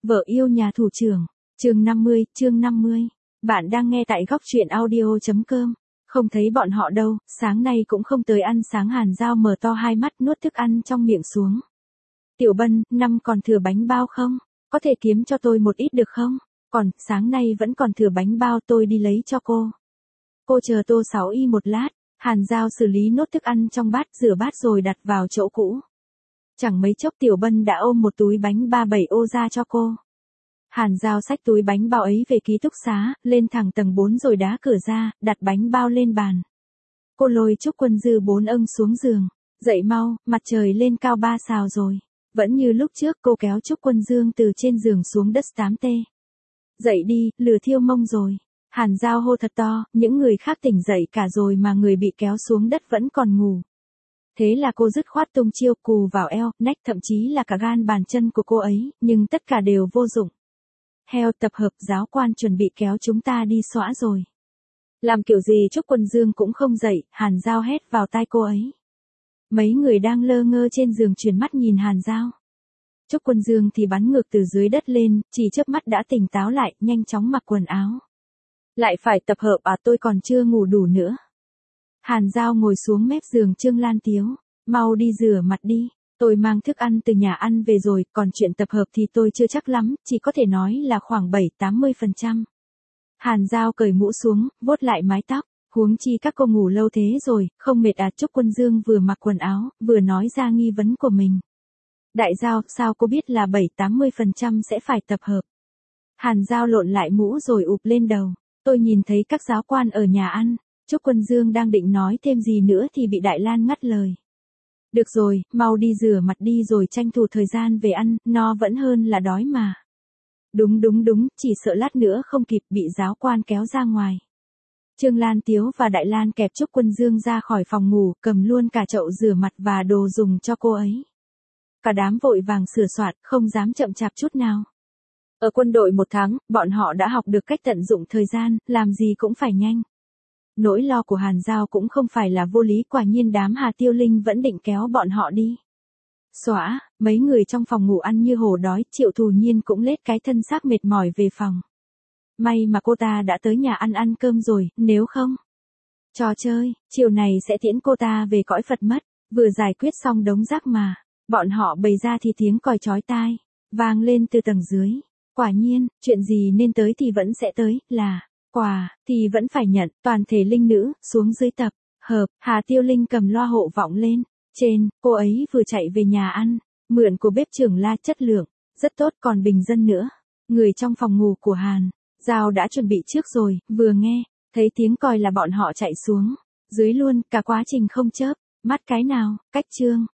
Vợ yêu nhà thủ trưởng, chương 50. Bạn đang nghe tại góc truyện audio.com. Không thấy bọn họ đâu, sáng nay cũng không tới ăn sáng. Hàn Giao mở to hai mắt nuốt thức ăn trong miệng xuống. Tiểu Bân, năm còn thừa bánh bao không? Có thể kiếm cho tôi một ít được không? Còn, sáng nay vẫn còn thừa bánh bao, tôi đi lấy cho cô. Cô chờ Tô 6Y một lát. Hàn Giao xử lý nốt thức ăn trong bát, rửa bát rồi đặt vào chỗ cũ. Chẳng mấy chốc Tiểu Bân đã ôm một túi bánh 37 ô ra cho cô. Hàn Giao xách túi bánh bao ấy về ký túc xá, lên thẳng tầng 4 rồi đá cửa ra, đặt bánh bao lên bàn. Cô lôi Trúc Quân Dư 4 âng xuống giường. Dậy mau, mặt trời lên cao 3 sao rồi. Vẫn như lúc trước, cô kéo Trúc Quân Dương từ trên giường xuống đất 8T. Dậy đi, lửa thiêu mông rồi. Hàn Giao hô thật to, những người khác tỉnh dậy cả rồi mà người bị kéo xuống đất vẫn còn ngủ. Thế là cô dứt khoát tung chiêu cù vào eo, nách, thậm chí là cả gan bàn chân của cô ấy, nhưng tất cả đều vô dụng. Heo, tập hợp, giáo quan chuẩn bị kéo chúng ta đi xõa rồi. Làm kiểu gì Trúc Quân Dương cũng không dậy, Hàn Giao hét vào tai cô ấy. Mấy người đang lơ ngơ trên giường chuyển mắt nhìn Hàn Giao. Trúc Quân Dương thì bắn ngược từ dưới đất lên, chỉ chớp mắt đã tỉnh táo lại, nhanh chóng mặc quần áo. Lại phải tập hợp à, tôi còn chưa ngủ đủ nữa. Hàn Giao ngồi xuống mép giường Trương Lan Tiếu. Mau đi rửa mặt đi. Tôi mang thức ăn từ nhà ăn về rồi, còn chuyện tập hợp thì tôi chưa chắc lắm, chỉ có thể nói là khoảng 7-80%. Hàn Giao cởi mũ xuống, vuốt lại mái tóc. Huống chi các cô ngủ lâu thế rồi, không mệt à? Trúc Quân Dương vừa mặc quần áo, vừa nói ra nghi vấn của mình. Đại Giao, sao cô biết là 7-80% sẽ phải tập hợp? Hàn Giao lộn lại mũ rồi ụp lên đầu. Tôi nhìn thấy các giáo quan ở nhà ăn. Trúc Quân Dương đang định nói thêm gì nữa thì bị Đại Lan ngắt lời. Được rồi, mau đi rửa mặt đi rồi tranh thủ thời gian về ăn, no vẫn hơn là đói mà. Đúng, chỉ sợ lát nữa không kịp bị giáo quan kéo ra ngoài. Trương Lan Tiếu và Đại Lan kẹp Trúc Quân Dương ra khỏi phòng ngủ, cầm luôn cả chậu rửa mặt và đồ dùng cho cô ấy. Cả đám vội vàng sửa soạn, không dám chậm chạp chút nào. Ở quân đội 1 tháng, bọn họ đã học được cách tận dụng thời gian, làm gì cũng phải nhanh. Nỗi lo của Hàn Giao cũng không phải là vô lý, quả nhiên đám Hà Tiêu Linh vẫn định kéo bọn họ đi. Xóa, mấy người trong phòng ngủ ăn như hổ đói, Triệu Thù Nhiên cũng lết cái thân xác mệt mỏi về phòng. May mà cô ta đã tới nhà ăn cơm rồi, nếu không. Trò chơi, chiều này sẽ tiễn cô ta về cõi Phật mất, vừa giải quyết xong đống rác mà. Bọn họ bày ra thì tiếng còi chói tai, vang lên từ tầng dưới. Quả nhiên, chuyện gì nên tới thì vẫn sẽ tới, là quà, thì vẫn phải nhận. Toàn thể linh nữ, xuống dưới tập hợp. Hà Tiêu Linh cầm loa hộ vọng lên. Trên, cô ấy vừa chạy về nhà ăn, mượn của bếp trưởng La, chất lượng rất tốt, còn bình dân nữa. Người trong phòng ngủ của Hàn Giao đã chuẩn bị trước rồi, vừa nghe thấy tiếng còi là bọn họ chạy xuống dưới luôn, cả quá trình không chớp mắt cái nào. Cách Trương